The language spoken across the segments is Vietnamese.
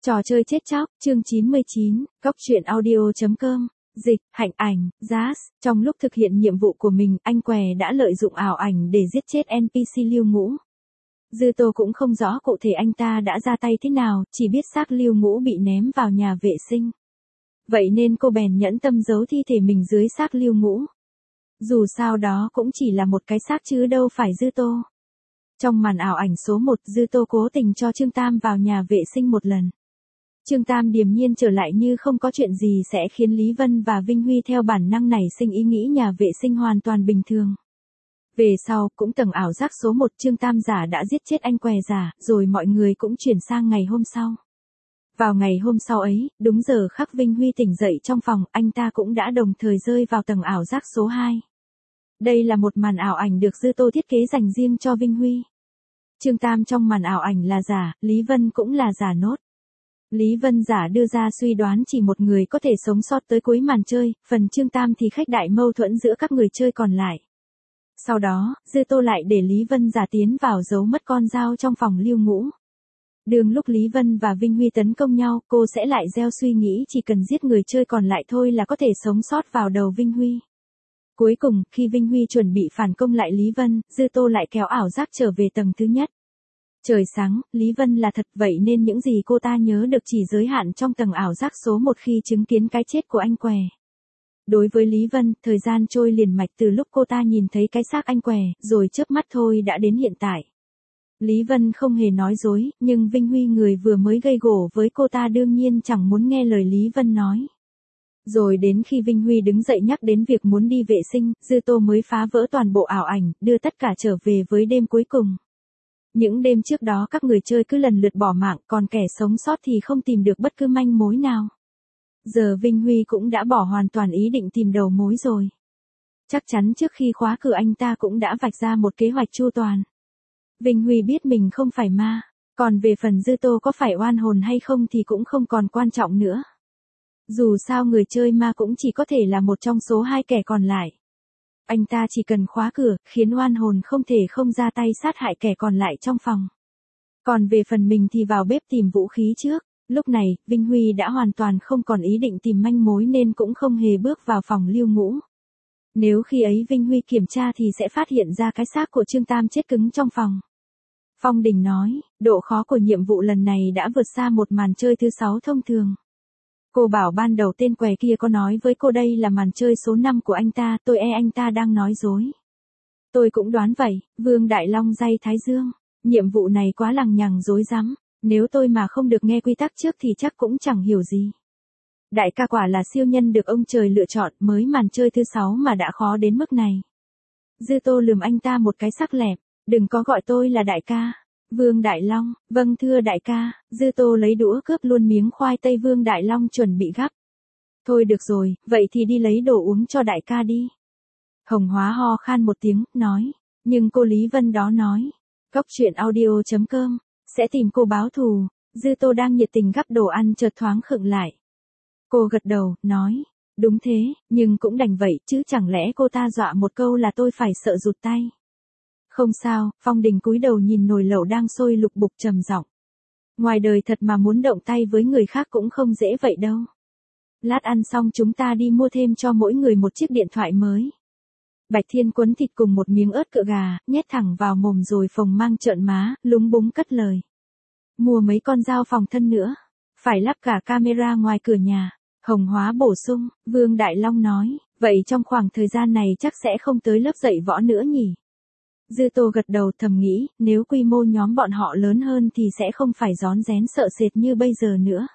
Trò chơi chết chóc, chương 99, Góc truyện audio.com, dịch, Hạnh Ảnh, Jazz. Trong lúc thực hiện nhiệm vụ của mình, anh què đã lợi dụng ảo ảnh để giết chết NPC Lưu Ngũ. Dư Tô cũng không rõ cụ thể anh ta đã ra tay thế nào, chỉ biết xác Lưu Ngũ bị ném vào nhà vệ sinh. Vậy nên cô bèn nhẫn tâm giấu thi thể mình dưới xác Lưu Ngũ. Dù sao đó cũng chỉ là một cái xác chứ đâu phải Dư Tô. Trong màn ảo ảnh số 1, Dư Tô cố tình cho Trương Tam vào nhà vệ sinh một lần. Trương Tam điềm nhiên trở lại như không có chuyện gì sẽ khiến Lý Vân và Vinh Huy theo bản năng nảy sinh ý nghĩ nhà vệ sinh hoàn toàn bình thường. Về sau, cũng tầng ảo giác số 1 Trương Tam giả đã giết chết anh què giả, rồi mọi người cũng chuyển sang ngày hôm sau. Vào ngày hôm sau ấy, đúng giờ khắc Vinh Huy tỉnh dậy trong phòng, anh ta cũng đã đồng thời rơi vào tầng ảo giác số 2. Đây là một màn ảo ảnh được Dư Tô thiết kế dành riêng cho Vinh Huy. Trương Tam trong màn ảo ảnh là giả, Lý Vân cũng là giả nốt. Lý Vân giả đưa ra suy đoán chỉ một người có thể sống sót tới cuối màn chơi, phần Trương Tam thì khách đại mâu thuẫn giữa các người chơi còn lại. Sau đó, Dư Tô lại để Lý Vân giả tiến vào giấu mất con dao trong phòng Lưu Ngũ. Đường lúc Lý Vân và Vinh Huy tấn công nhau, cô sẽ lại gieo suy nghĩ chỉ cần giết người chơi còn lại thôi là có thể sống sót vào đầu Vinh Huy. Cuối cùng, khi Vinh Huy chuẩn bị phản công lại Lý Vân, Dư Tô lại kéo ảo giác trở về tầng thứ nhất. Trời sáng, Lý Vân là thật vậy nên những gì cô ta nhớ được chỉ giới hạn trong tầng ảo giác số 1 khi chứng kiến cái chết của anh què. Đối với Lý Vân, thời gian trôi liền mạch từ lúc cô ta nhìn thấy cái xác anh què, rồi chớp mắt thôi đã đến hiện tại. Lý Vân không hề nói dối, nhưng Vinh Huy người vừa mới gây gổ với cô ta đương nhiên chẳng muốn nghe lời Lý Vân nói. Rồi đến khi Vinh Huy đứng dậy nhắc đến việc muốn đi vệ sinh, Dư Tô mới phá vỡ toàn bộ ảo ảnh, đưa tất cả trở về với đêm cuối cùng. Những đêm trước đó các người chơi cứ lần lượt bỏ mạng, còn kẻ sống sót thì không tìm được bất cứ manh mối nào. Giờ Vinh Huy cũng đã bỏ hoàn toàn ý định tìm đầu mối rồi. Chắc chắn trước khi khóa cửa anh ta cũng đã vạch ra một kế hoạch chu toàn. Vinh Huy biết mình không phải ma, còn về phần Dư Tô có phải oan hồn hay không thì cũng không còn quan trọng nữa. Dù sao người chơi ma cũng chỉ có thể là một trong số 2 kẻ còn lại. Anh ta chỉ cần khóa cửa, khiến oan hồn không thể không ra tay sát hại kẻ còn lại trong phòng. Còn về phần mình thì vào bếp tìm vũ khí trước. Lúc này, Vinh Huy đã hoàn toàn không còn ý định tìm manh mối nên cũng không hề bước vào phòng Lưu Ngũ. Nếu khi ấy Vinh Huy kiểm tra thì sẽ phát hiện ra cái xác của Trương Tam chết cứng trong phòng. Phong Đình nói, độ khó của nhiệm vụ lần này đã vượt xa một màn chơi thứ 6 thông thường. Cô bảo ban đầu tên què kia có nói với cô đây là màn chơi số 5 của anh ta, tôi anh ta đang nói dối. Tôi cũng đoán vậy, Vương Đại Long day Thái Dương. Nhiệm vụ này quá lằng nhằng rối rắm, nếu tôi mà không được nghe quy tắc trước thì chắc cũng chẳng hiểu gì. Đại ca quả là siêu nhân được ông trời lựa chọn, mới màn chơi thứ 6 mà đã khó đến mức này. Dư Tô lườm anh ta một cái sắc lẹm, đừng có gọi tôi là đại ca. Vương Đại Long, vâng thưa đại ca. Dư Tô lấy đũa cướp luôn miếng khoai tây Vương Đại Long chuẩn bị gắp. Thôi được rồi, vậy thì đi lấy đồ uống cho đại ca đi. Hồng Hóa ho khan một tiếng, nói, nhưng cô Lý Vân đó nói, Góc truyện audio.com, sẽ tìm cô báo thù. Dư Tô đang nhiệt tình gắp đồ ăn chợt thoáng khựng lại. Cô gật đầu, nói, đúng thế, nhưng cũng đành vậy chứ chẳng lẽ cô ta dọa một câu là tôi phải sợ rụt tay. Không sao, Phong Đình cúi đầu nhìn nồi lẩu đang sôi lục bục trầm giọng. Ngoài đời thật mà muốn động tay với người khác cũng không dễ vậy đâu. Lát ăn xong chúng ta đi mua thêm cho mỗi người một chiếc điện thoại mới. Bạch Thiên quấn thịt cùng một miếng ớt cựa gà, nhét thẳng vào mồm rồi phồng mang trợn má, lúng búng cất lời. Mua mấy con dao phòng thân nữa. Phải lắp cả camera ngoài cửa nhà. Hồng Hóa bổ sung, Vương Đại Long nói, vậy trong khoảng thời gian này chắc sẽ không tới lớp dạy võ nữa nhỉ? Dư Tô gật đầu thầm nghĩ, nếu quy mô nhóm bọn họ lớn hơn thì sẽ không phải rón rén sợ sệt như bây giờ nữa.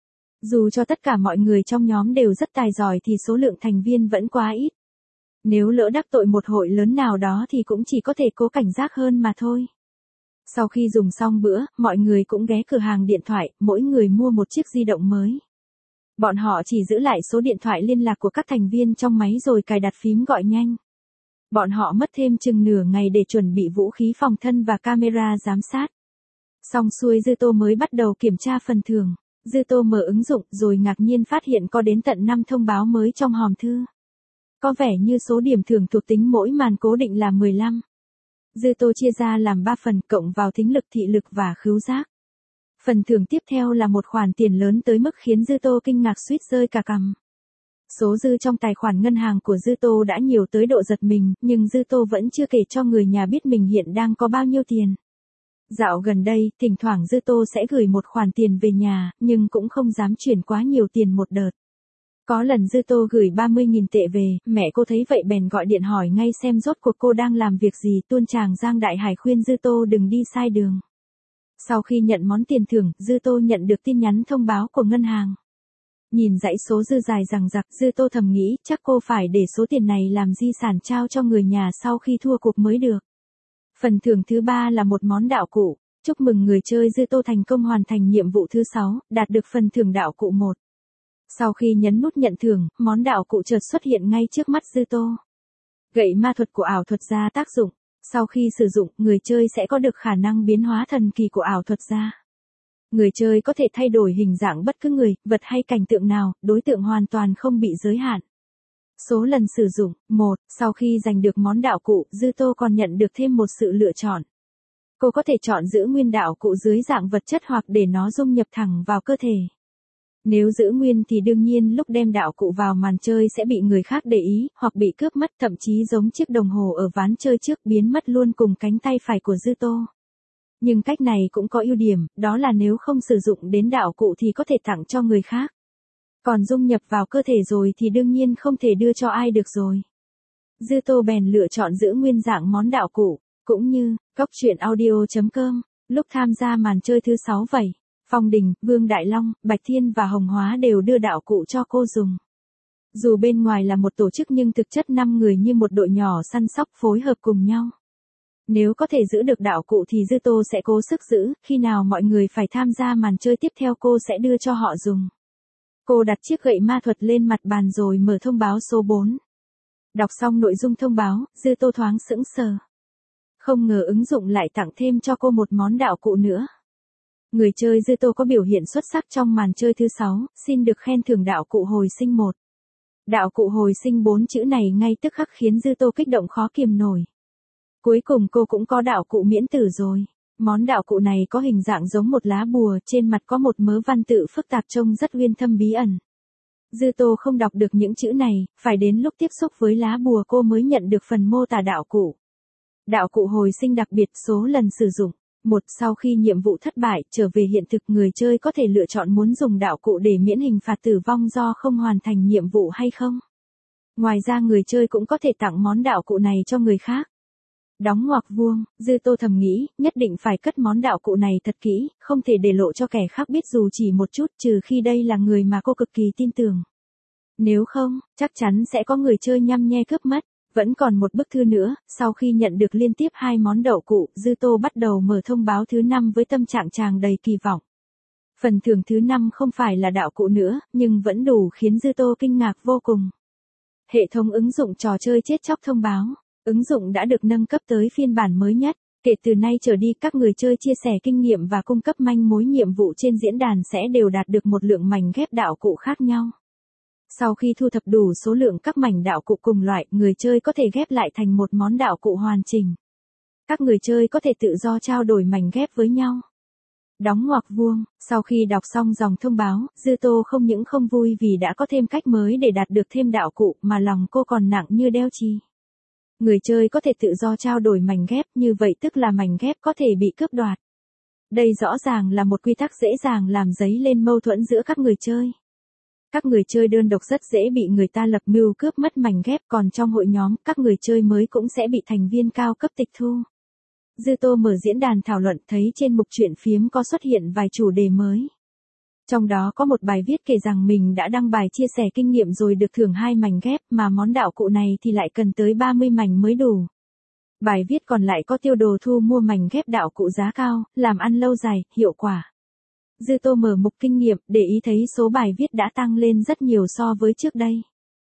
Dù cho tất cả mọi người trong nhóm đều rất tài giỏi thì số lượng thành viên vẫn quá ít. Nếu lỡ đắc tội một hội lớn nào đó thì cũng chỉ có thể cố cảnh giác hơn mà thôi. Sau khi dùng xong bữa, mọi người cũng ghé cửa hàng điện thoại, mỗi người mua một chiếc di động mới. Bọn họ chỉ giữ lại số điện thoại liên lạc của các thành viên trong máy rồi cài đặt phím gọi nhanh. Bọn họ mất thêm chừng nửa ngày để chuẩn bị vũ khí phòng thân và camera giám sát. Xong xuôi Dư Tô mới bắt đầu kiểm tra phần thưởng. Dư Tô mở ứng dụng rồi ngạc nhiên phát hiện có đến tận 5 thông báo mới trong hòm thư. Có vẻ như số điểm thưởng thuộc tính mỗi màn cố định là 15. Dư Tô chia ra làm 3 phần cộng vào thính lực, thị lực và khứu giác. Phần thưởng tiếp theo là một khoản tiền lớn tới mức khiến Dư Tô kinh ngạc suýt rơi cả cằm. Số dư trong tài khoản ngân hàng của Dư Tô đã nhiều tới độ giật mình, nhưng Dư Tô vẫn chưa kể cho người nhà biết mình hiện đang có bao nhiêu tiền. Dạo gần đây, thỉnh thoảng Dư Tô sẽ gửi một khoản tiền về nhà, nhưng cũng không dám chuyển quá nhiều tiền một đợt. Có lần Dư Tô gửi 30.000 tệ về, mẹ cô thấy vậy bèn gọi điện hỏi ngay xem rốt cuộc cô đang làm việc gì. Tuôn tràng Giang Đại Hải khuyên Dư Tô đừng đi sai đường. Sau khi nhận món tiền thưởng, Dư Tô nhận được tin nhắn thông báo của ngân hàng. Nhìn dãy số dư dài dằng dặc, Dư Tô thầm nghĩ chắc cô phải để số tiền này làm di sản trao cho người nhà sau khi thua cuộc mới được. Phần thưởng thứ 3 là một món đạo cụ. Chúc mừng người chơi Dư Tô thành công hoàn thành nhiệm vụ thứ 6, đạt được phần thưởng đạo cụ 1. Sau khi nhấn nút nhận thưởng, món đạo cụ chợt xuất hiện ngay trước mắt Dư Tô. Gậy ma thuật của ảo thuật gia tác dụng. Sau khi sử dụng, người chơi sẽ có được khả năng biến hóa thần kỳ của ảo thuật gia. Người chơi có thể thay đổi hình dạng bất cứ người, vật hay cảnh tượng nào, đối tượng hoàn toàn không bị giới hạn. Số lần sử dụng, 1. Sau khi giành được món đạo cụ, Dư Tô còn nhận được thêm một sự lựa chọn. Cô có thể chọn giữ nguyên đạo cụ dưới dạng vật chất hoặc để nó dung nhập thẳng vào cơ thể. Nếu giữ nguyên thì đương nhiên lúc đem đạo cụ vào màn chơi sẽ bị người khác để ý, hoặc bị cướp mất, thậm chí giống chiếc đồng hồ ở ván chơi trước biến mất luôn cùng cánh tay phải của Dư Tô. Nhưng cách này cũng có ưu điểm, đó là nếu không sử dụng đến đạo cụ thì có thể tặng cho người khác. Còn dung nhập vào cơ thể rồi thì đương nhiên không thể đưa cho ai được rồi. Dư Tô bèn lựa chọn giữ nguyên dạng món đạo cụ, cũng như, coctruyện.audio.com, lúc tham gia màn chơi thứ 6 vậy. Phong Đình, Vương Đại Long, Bạch Thiên và Hồng Hóa đều đưa đạo cụ cho cô dùng. Dù bên ngoài là một tổ chức nhưng thực chất 5 người như một đội nhỏ săn sóc phối hợp cùng nhau. Nếu có thể giữ được đạo cụ thì Dư Tô sẽ cố sức giữ, khi nào mọi người phải tham gia màn chơi tiếp theo cô sẽ đưa cho họ dùng. Cô đặt chiếc gậy ma thuật lên mặt bàn rồi mở thông báo số 4. Đọc xong nội dung thông báo, Dư Tô thoáng sững sờ. Không ngờ ứng dụng lại tặng thêm cho cô một món đạo cụ nữa. Người chơi Dư Tô có biểu hiện xuất sắc trong màn chơi thứ 6, xin được khen thưởng đạo cụ hồi sinh 1. Đạo cụ hồi sinh 4 chữ này ngay tức khắc khiến Dư Tô kích động khó kiềm nổi. Cuối cùng cô cũng có đạo cụ miễn tử rồi. Món đạo cụ này có hình dạng giống một lá bùa, trên mặt có một mớ văn tự phức tạp trông rất uyên thâm bí ẩn. Dư Tô không đọc được những chữ này, phải đến lúc tiếp xúc với lá bùa cô mới nhận được phần mô tả đạo cụ. Đạo cụ hồi sinh đặc biệt, số lần sử dụng. 1. Sau khi nhiệm vụ thất bại, trở về hiện thực, người chơi có thể lựa chọn muốn dùng đạo cụ để miễn hình phạt tử vong do không hoàn thành nhiệm vụ hay không. Ngoài ra người chơi cũng có thể tặng món đạo cụ này cho người khác. Đóng ngoặc vuông, Dư Tô thầm nghĩ, nhất định phải cất món đạo cụ này thật kỹ, không thể để lộ cho kẻ khác biết dù chỉ một chút, trừ khi đây là người mà cô cực kỳ tin tưởng. Nếu không, chắc chắn sẽ có người chơi nhăm nhe cướp mất. Vẫn còn một bức thư nữa, sau khi nhận được liên tiếp 2 món đạo cụ, Dư Tô bắt đầu mở thông báo thứ 5 với tâm trạng tràn đầy kỳ vọng. Phần thưởng thứ 5 không phải là đạo cụ nữa, nhưng vẫn đủ khiến Dư Tô kinh ngạc vô cùng. Hệ thống ứng dụng trò chơi chết chóc thông báo. Ứng dụng đã được nâng cấp tới phiên bản mới nhất. Kể từ nay trở đi, các người chơi chia sẻ kinh nghiệm và cung cấp manh mối nhiệm vụ trên diễn đàn sẽ đều đạt được một lượng mảnh ghép đạo cụ khác nhau. Sau khi thu thập đủ số lượng các mảnh đạo cụ cùng loại, người chơi có thể ghép lại thành một món đạo cụ hoàn chỉnh. Các người chơi có thể tự do trao đổi mảnh ghép với nhau. Đóng ngoặc vuông, sau khi đọc xong dòng thông báo, Dư Tô không những không vui vì đã có thêm cách mới để đạt được thêm đạo cụ, mà lòng cô còn nặng như đeo chì. Người chơi có thể tự do trao đổi mảnh ghép, như vậy tức là mảnh ghép có thể bị cướp đoạt. Đây rõ ràng là một quy tắc dễ dàng làm dấy lên mâu thuẫn giữa các người chơi. Các người chơi đơn độc rất dễ bị người ta lập mưu cướp mất mảnh ghép, còn trong hội nhóm, các người chơi mới cũng sẽ bị thành viên cao cấp tịch thu. Dư Tô mở diễn đàn thảo luận thấy trên mục truyện phiếm có xuất hiện vài chủ đề mới. Trong đó có một bài viết kể rằng mình đã đăng bài chia sẻ kinh nghiệm rồi được thưởng 2 mảnh ghép, mà món đạo cụ này thì lại cần tới 30 mảnh mới đủ. Bài viết còn lại có tiêu đồ thu mua mảnh ghép đạo cụ giá cao, làm ăn lâu dài, hiệu quả. Dư Tô mở mục kinh nghiệm, để ý thấy số bài viết đã tăng lên rất nhiều so với trước đây.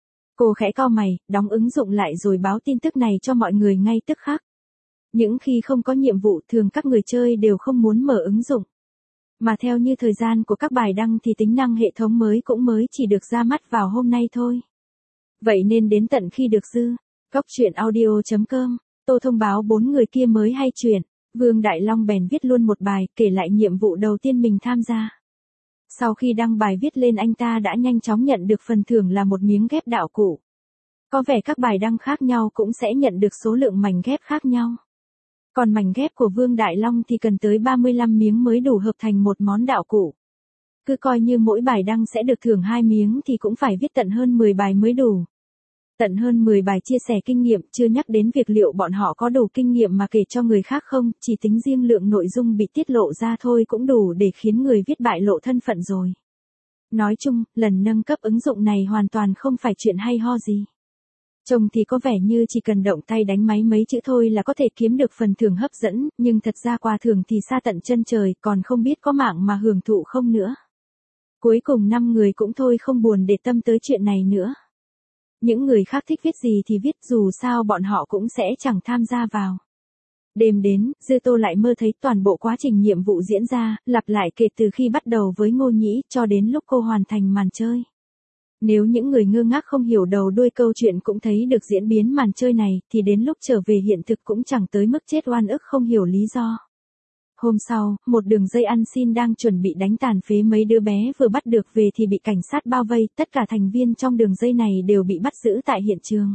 Cô khẽ cau mày, đóng ứng dụng lại rồi báo tin tức này cho mọi người ngay tức khắc. Những khi không có nhiệm vụ, thường các người chơi đều không muốn mở ứng dụng. Mà theo như thời gian của các bài đăng thì tính năng hệ thống mới cũng mới chỉ được ra mắt vào hôm nay thôi. Vậy nên đến tận khi được Coctruyện.audio.com, Tô thông báo 4 người kia mới hay chuyển. Vương Đại Long bèn viết luôn một bài, kể lại nhiệm vụ đầu tiên mình tham gia. Sau khi đăng bài viết lên anh ta đã nhanh chóng nhận được phần thưởng là một miếng ghép đạo cụ. Có vẻ các bài đăng khác nhau cũng sẽ nhận được số lượng mảnh ghép khác nhau. Còn mảnh ghép của Vương Đại Long thì cần tới 35 miếng mới đủ hợp thành một món đạo cụ. Cứ coi như mỗi bài đăng sẽ được thưởng 2 miếng thì cũng phải viết tận hơn 10 bài mới đủ. Tận hơn 10 bài chia sẻ kinh nghiệm, chưa nhắc đến việc liệu bọn họ có đủ kinh nghiệm mà kể cho người khác không, chỉ tính riêng lượng nội dung bị tiết lộ ra thôi cũng đủ để khiến người viết bại lộ thân phận rồi. Nói chung, lần nâng cấp ứng dụng này hoàn toàn không phải chuyện hay ho gì. Trông thì có vẻ như chỉ cần động tay đánh máy mấy chữ thôi là có thể kiếm được phần thưởng hấp dẫn, nhưng thật ra quà thưởng thì xa tận chân trời, còn không biết có mạng mà hưởng thụ không nữa. Cuối cùng 5 người cũng thôi không buồn để tâm tới chuyện này nữa. Những người khác thích viết gì thì viết, dù sao bọn họ cũng sẽ chẳng tham gia vào. Đêm đến, Dư Tô lại mơ thấy toàn bộ quá trình nhiệm vụ diễn ra, lặp lại kể từ khi bắt đầu với Ngô Nhĩ cho đến lúc cô hoàn thành màn chơi. Nếu những người ngơ ngác không hiểu đầu đuôi câu chuyện cũng thấy được diễn biến màn chơi này, thì đến lúc trở về hiện thực cũng chẳng tới mức chết oan ức không hiểu lý do. Hôm sau, một đường dây ăn xin đang chuẩn bị đánh tàn phế mấy đứa bé vừa bắt được về thì bị cảnh sát bao vây, tất cả thành viên trong đường dây này đều bị bắt giữ tại hiện trường.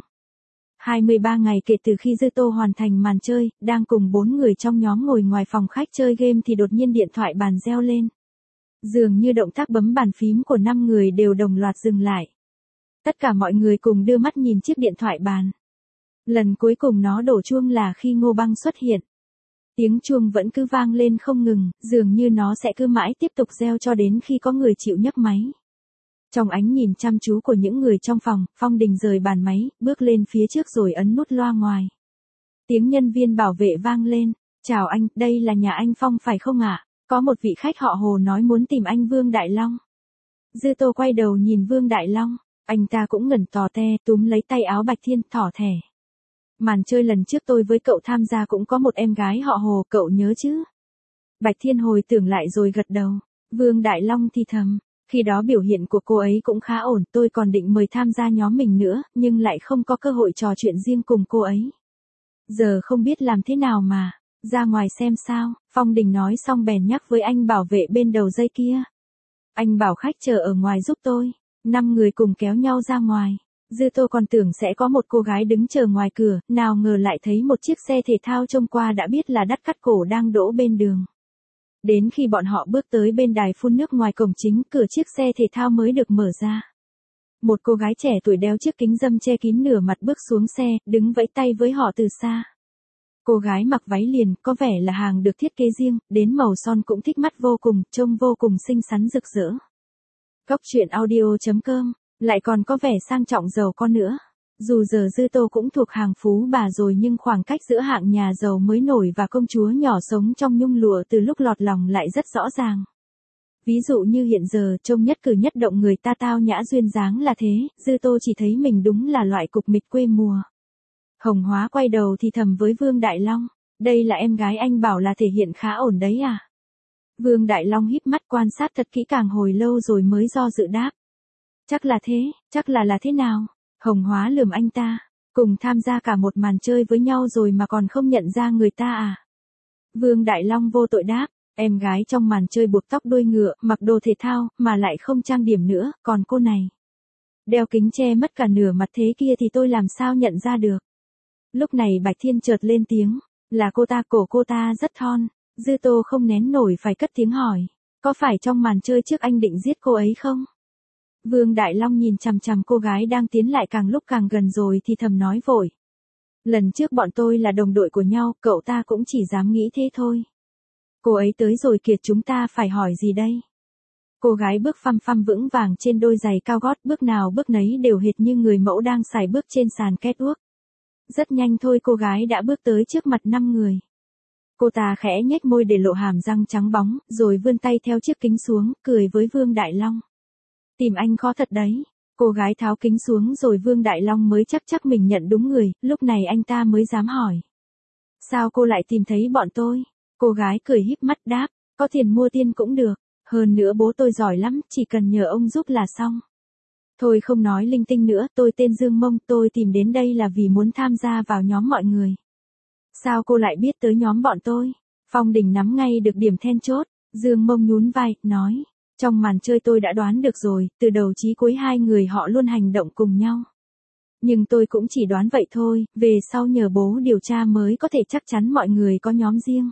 23 ngày kể từ khi Dư Tô hoàn thành màn chơi, đang cùng 4 người trong nhóm ngồi ngoài phòng khách chơi game thì đột nhiên điện thoại bàn reo lên. Dường như động tác bấm bàn phím của 5 người đều đồng loạt dừng lại. Tất cả mọi người cùng đưa mắt nhìn chiếc điện thoại bàn. Lần cuối cùng nó đổ chuông là khi Ngô Băng xuất hiện. Tiếng chuông vẫn cứ vang lên không ngừng, dường như nó sẽ cứ mãi tiếp tục reo cho đến khi có người chịu nhấc máy. Trong ánh nhìn chăm chú của những người trong phòng, Phong Đình rời bàn máy, bước lên phía trước rồi ấn nút loa ngoài. Tiếng nhân viên bảo vệ vang lên. Chào anh, đây là nhà anh Phong phải không ạ? Có một vị khách họ Hồ nói muốn tìm anh Vương Đại Long. Dư Tô quay đầu nhìn Vương Đại Long, anh ta cũng ngẩn tò te, túm lấy tay áo Bạch Thiên, thỏ thẻ. Màn chơi lần trước tôi với cậu tham gia cũng có một em gái họ Hồ, cậu nhớ chứ? Bạch Thiên hồi tưởng lại rồi gật đầu. Vương Đại Long thì thầm, khi đó biểu hiện của cô ấy cũng khá ổn, tôi còn định mời tham gia nhóm mình nữa, nhưng lại không có cơ hội trò chuyện riêng cùng cô ấy. Giờ không biết làm thế nào mà, ra ngoài xem sao. Phong Đình nói xong bèn nhắc với anh bảo vệ bên đầu dây kia. Anh bảo khách chờ ở ngoài giúp tôi. 5 người cùng kéo nhau ra ngoài. Dư Tô còn tưởng sẽ có một cô gái đứng chờ ngoài cửa, nào ngờ lại thấy một chiếc xe thể thao trông qua đã biết là đắt cắt cổ đang đỗ bên đường. Đến khi bọn họ bước tới bên đài phun nước ngoài cổng chính, cửa chiếc xe thể thao mới được mở ra. Một cô gái trẻ tuổi đeo chiếc kính râm che kín nửa mặt bước xuống xe, đứng vẫy tay với họ từ xa. Cô gái mặc váy liền, có vẻ là hàng được thiết kế riêng, đến màu son cũng thích mắt vô cùng, trông vô cùng xinh xắn rực rỡ. Góc truyện audio.com, lại còn có vẻ sang trọng giàu có nữa. Dù giờ Dư Tô cũng thuộc hàng phú bà rồi nhưng khoảng cách giữa hạng nhà giàu mới nổi và công chúa nhỏ sống trong nhung lụa từ lúc lọt lòng lại rất rõ ràng. Ví dụ như hiện giờ trông nhất cử nhất động người ta tao nhã duyên dáng là thế, Dư Tô chỉ thấy mình đúng là loại cục mịch quê mùa. Hồng Hóa quay đầu thì thầm với Vương Đại Long, đây là em gái anh bảo là thể hiện khá ổn đấy à? Vương Đại Long híp mắt quan sát thật kỹ càng hồi lâu rồi mới do dự đáp. Chắc là thế, chắc là thế nào? Hồng Hóa lườm anh ta, cùng tham gia cả một màn chơi với nhau rồi mà còn không nhận ra người ta à? Vương Đại Long vô tội đáp, em gái trong màn chơi buộc tóc đuôi ngựa, mặc đồ thể thao, mà lại không trang điểm nữa, còn cô này. Đeo kính che mất cả nửa mặt thế kia thì tôi làm sao nhận ra được? Lúc này Bạch Thiên chợt lên tiếng, là cô ta, cổ cô ta rất thon. Dư Tô không nén nổi phải cất tiếng hỏi, có phải trong màn chơi trước anh định giết cô ấy không? Vương Đại Long nhìn chằm chằm cô gái đang tiến lại càng lúc càng gần rồi thì thầm nói vội. Lần trước bọn tôi là đồng đội của nhau, cậu ta cũng chỉ dám nghĩ thế thôi. Cô ấy tới rồi kìa, chúng ta phải hỏi gì đây? Cô gái bước phăm phăm vững vàng trên đôi giày cao gót, bước nào bước nấy đều hệt như người mẫu đang sải bước trên sàn catwalk. Rất nhanh thôi cô gái đã bước tới trước mặt 5 người. Cô ta khẽ nhếch môi để lộ hàm răng trắng bóng, rồi vươn tay theo chiếc kính xuống, cười với Vương Đại Long. Tìm anh khó thật đấy. Cô gái tháo kính xuống rồi Vương Đại Long mới chắc mình nhận đúng người, lúc này anh ta mới dám hỏi. Sao cô lại tìm thấy bọn tôi? Cô gái cười híp mắt đáp, có tiền mua tiên cũng được, hơn nữa bố tôi giỏi lắm, chỉ cần nhờ ông giúp là xong. Thôi không nói linh tinh nữa, tôi tên Dương Mông, tôi tìm đến đây là vì muốn tham gia vào nhóm mọi người. Sao cô lại biết tới nhóm bọn tôi? Phong Đình nắm ngay được điểm then chốt, Dương Mông nhún vai, nói. Trong màn chơi tôi đã đoán được rồi, từ đầu chí cuối hai người họ luôn hành động cùng nhau. Nhưng tôi cũng chỉ đoán vậy thôi, về sau nhờ bố điều tra mới có thể chắc chắn mọi người có nhóm riêng.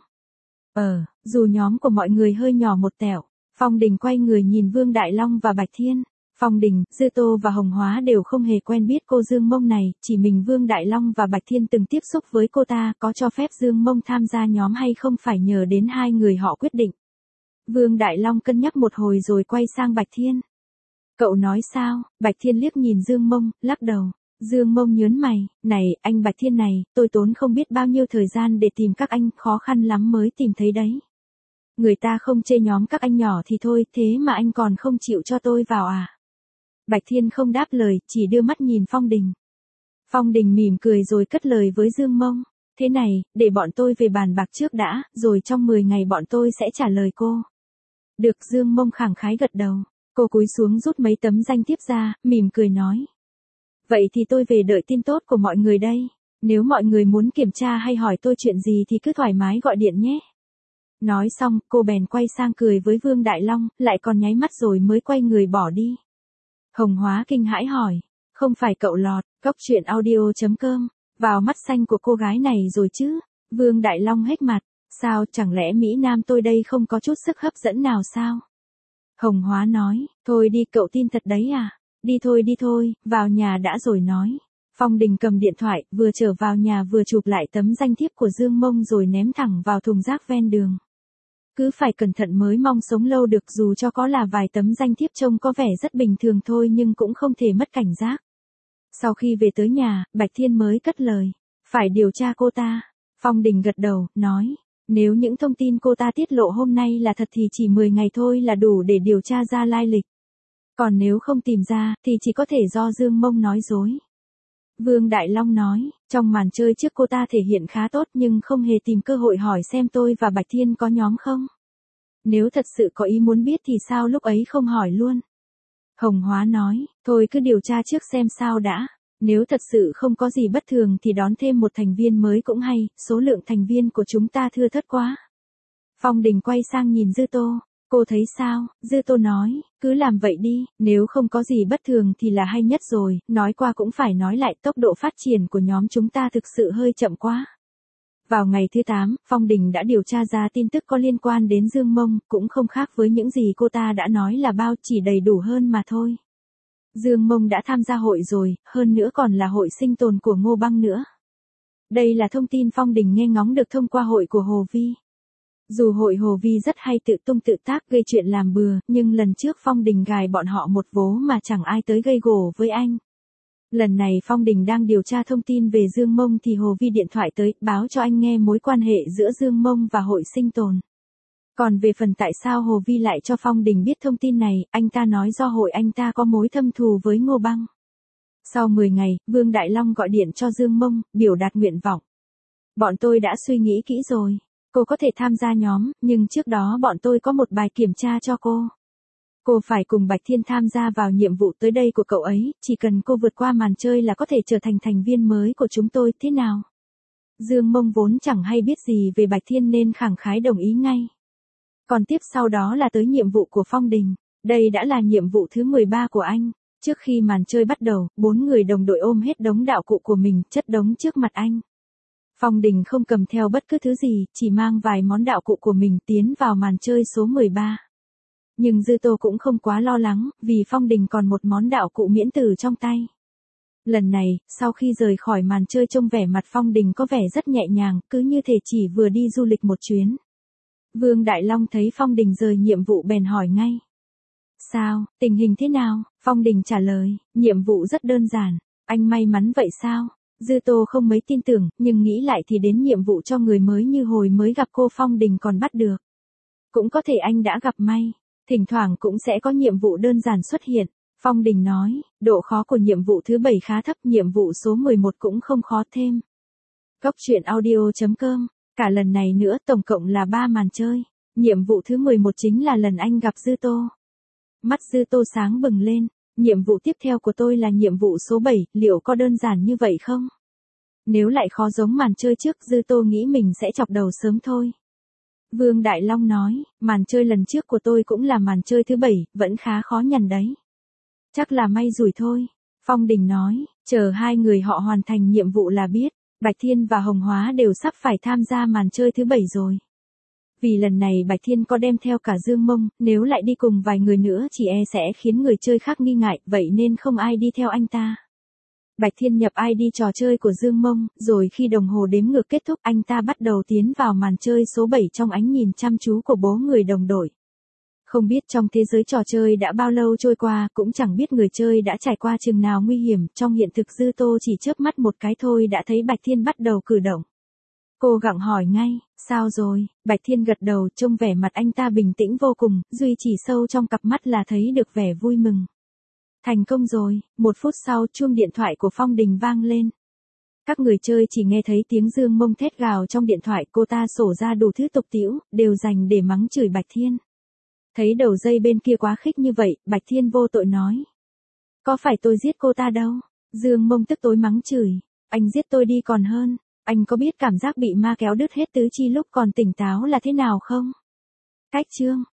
Dù nhóm của mọi người hơi nhỏ một tẹo. Phong Đình quay người nhìn Vương Đại Long và Bạch Thiên. Phong Đình, Dư Tô và Hồng Hóa đều không hề quen biết cô Dương Mông này, chỉ mình Vương Đại Long và Bạch Thiên từng tiếp xúc với cô ta, có cho phép Dương Mông tham gia nhóm hay không phải nhờ đến hai người họ quyết định. Vương Đại Long cân nhắc một hồi rồi quay sang Bạch Thiên. Cậu nói sao? Bạch Thiên liếc nhìn Dương Mông, lắc đầu. Dương Mông nhớn mày, này, anh Bạch Thiên này, tôi tốn không biết bao nhiêu thời gian để tìm các anh, khó khăn lắm mới tìm thấy đấy. Người ta không chê nhóm các anh nhỏ thì thôi, thế mà anh còn không chịu cho tôi vào à? Bạch Thiên không đáp lời, chỉ đưa mắt nhìn Phong Đình. Phong Đình mỉm cười rồi cất lời với Dương Mông. Thế này, để bọn tôi về bàn bạc trước đã, rồi trong 10 ngày bọn tôi sẽ trả lời cô. Được, Dương Mông khẳng khái gật đầu. Cô cúi xuống rút mấy tấm danh thiếp ra, mỉm cười nói. Vậy thì tôi về đợi tin tốt của mọi người đây. Nếu mọi người muốn kiểm tra hay hỏi tôi chuyện gì thì cứ thoải mái gọi điện nhé. Nói xong, cô bèn quay sang cười với Vương Đại Long, lại còn nháy mắt rồi mới quay người bỏ đi. Hồng Hóa kinh hãi hỏi. Không phải cậu lọt, cóc truyện audio.com, vào mắt xanh của cô gái này rồi chứ? Vương Đại Long hếch mặt. Sao, chẳng lẽ Mỹ Nam tôi đây không có chút sức hấp dẫn nào sao? Hồng Hóa nói, thôi đi cậu tin thật đấy à? Đi thôi, vào nhà đã rồi nói. Phong Đình cầm điện thoại, vừa trở vào nhà vừa chụp lại tấm danh thiếp của Dương Mông rồi ném thẳng vào thùng rác ven đường. Cứ phải cẩn thận mới mong sống lâu được, dù cho có là vài tấm danh thiếp trông có vẻ rất bình thường thôi nhưng cũng không thể mất cảnh giác. Sau khi về tới nhà, Bạch Thiên mới cất lời. Phải điều tra cô ta. Phong Đình gật đầu, nói. Nếu những thông tin cô ta tiết lộ hôm nay là thật thì chỉ 10 ngày thôi là đủ để điều tra ra lai lịch. Còn nếu không tìm ra, thì chỉ có thể do Dương Mông nói dối. Vương Đại Long nói, trong màn chơi trước cô ta thể hiện khá tốt nhưng không hề tìm cơ hội hỏi xem tôi và Bạch Thiên có nhóm không. Nếu thật sự có ý muốn biết thì sao lúc ấy không hỏi luôn. Hồng Hóa nói, thôi cứ điều tra trước xem sao đã. Nếu thật sự không có gì bất thường thì đón thêm một thành viên mới cũng hay, số lượng thành viên của chúng ta thưa thớt quá. Phong Đình quay sang nhìn Dư Tô. Cô thấy sao? Dư Tô nói, cứ làm vậy đi, nếu không có gì bất thường thì là hay nhất rồi, nói qua cũng phải nói lại, tốc độ phát triển của nhóm chúng ta thực sự hơi chậm quá. Vào ngày thứ 8, Phong Đình đã điều tra ra tin tức có liên quan đến Dương Mông, cũng không khác với những gì cô ta đã nói là bao, chỉ đầy đủ hơn mà thôi. Dương Mông đã tham gia hội rồi, hơn nữa còn là hội sinh tồn của Ngô Băng nữa. Đây là thông tin Phong Đình nghe ngóng được thông qua hội của Hồ Vi. Dù hội Hồ Vi rất hay tự tung tự tác gây chuyện làm bừa, nhưng lần trước Phong Đình gài bọn họ một vố mà chẳng ai tới gây gổ với anh. Lần này Phong Đình đang điều tra thông tin về Dương Mông thì Hồ Vi điện thoại tới, báo cho anh nghe mối quan hệ giữa Dương Mông và hội sinh tồn. Còn về phần tại sao Hồ Vi lại cho Phong Đình biết thông tin này, anh ta nói do hội anh ta có mối thâm thù với Ngô Băng. Sau 10 ngày, Vương Đại Long gọi điện cho Dương Mông, biểu đạt nguyện vọng. Bọn tôi đã suy nghĩ kỹ rồi. Cô có thể tham gia nhóm, nhưng trước đó bọn tôi có một bài kiểm tra cho cô. Cô phải cùng Bạch Thiên tham gia vào nhiệm vụ tới đây của cậu ấy, chỉ cần cô vượt qua màn chơi là có thể trở thành thành viên mới của chúng tôi, thế nào? Dương Mông vốn chẳng hay biết gì về Bạch Thiên nên khẳng khái đồng ý ngay. Còn tiếp sau đó là tới nhiệm vụ của Phong Đình. Đây đã là nhiệm vụ thứ 13 của anh. Trước khi màn chơi bắt đầu, 4 người đồng đội ôm hết đống đạo cụ của mình, chất đống trước mặt anh. Phong Đình không cầm theo bất cứ thứ gì, chỉ mang vài món đạo cụ của mình tiến vào màn chơi số 13. Nhưng Dư Tô cũng không quá lo lắng, vì Phong Đình còn một món đạo cụ miễn tử trong tay. Lần này, sau khi rời khỏi màn chơi trông vẻ mặt Phong Đình có vẻ rất nhẹ nhàng, cứ như thể chỉ vừa đi du lịch một chuyến. Vương Đại Long thấy Phong Đình rời nhiệm vụ bèn hỏi ngay. Sao, tình hình thế nào? Phong Đình trả lời, nhiệm vụ rất đơn giản. Anh may mắn vậy sao? Dư Tô không mấy tin tưởng, nhưng nghĩ lại thì đến nhiệm vụ cho người mới như hồi mới gặp cô Phong Đình còn bắt được. Cũng có thể anh đã gặp may. Thỉnh thoảng cũng sẽ có nhiệm vụ đơn giản xuất hiện. Phong Đình nói, độ khó của nhiệm vụ thứ 7 khá thấp, nhiệm vụ số 11 cũng không khó thêm. Cóc truyện audio.com, cả lần này nữa tổng cộng là 3 màn chơi. Nhiệm vụ thứ 11 chính là lần anh gặp Dư Tô. Mắt Dư Tô sáng bừng lên, nhiệm vụ tiếp theo của tôi là nhiệm vụ số 7, liệu có đơn giản như vậy không? Nếu lại khó giống màn chơi trước, Dư Tô nghĩ mình sẽ chọc đầu sớm thôi. Vương Đại Long nói, màn chơi lần trước của tôi cũng là màn chơi thứ 7, vẫn khá khó nhằn đấy. Chắc là may rủi thôi. Phong Đình nói, chờ hai người họ hoàn thành nhiệm vụ là biết, Bạch Thiên và Hồng Hóa đều sắp phải tham gia màn chơi thứ 7 rồi. Vì lần này Bạch Thiên có đem theo cả Dương Mông, nếu lại đi cùng vài người nữa chỉ e sẽ khiến người chơi khác nghi ngại, vậy nên không ai đi theo anh ta. Bạch Thiên nhập ID trò chơi của Dương Mông, rồi khi đồng hồ đếm ngược kết thúc anh ta bắt đầu tiến vào màn chơi số 7 trong ánh nhìn chăm chú của bố người đồng đội. Không biết trong thế giới trò chơi đã bao lâu trôi qua, cũng chẳng biết người chơi đã trải qua chừng nào nguy hiểm, trong hiện thực Dư Tô chỉ chớp mắt một cái thôi đã thấy Bạch Thiên bắt đầu cử động. Cô gặng hỏi ngay, sao rồi? Bạch Thiên gật đầu, trông vẻ mặt anh ta bình tĩnh vô cùng, duy chỉ sâu trong cặp mắt là thấy được vẻ vui mừng. Thành công rồi. 1 phút sau chuông điện thoại của Phong Đình vang lên. Các người chơi chỉ nghe thấy tiếng Dương Mông thét gào trong điện thoại, cô ta sổ ra đủ thứ tục tĩu, đều dành để mắng chửi Bạch Thiên. Thấy đầu dây bên kia quá khích như vậy, Bạch Thiên vô tội nói. Có phải tôi giết cô ta đâu? Dương Mông tức tối mắng chửi. Anh giết tôi đi còn hơn. Anh có biết cảm giác bị ma kéo đứt hết tứ chi lúc còn tỉnh táo là thế nào không? Cách chương.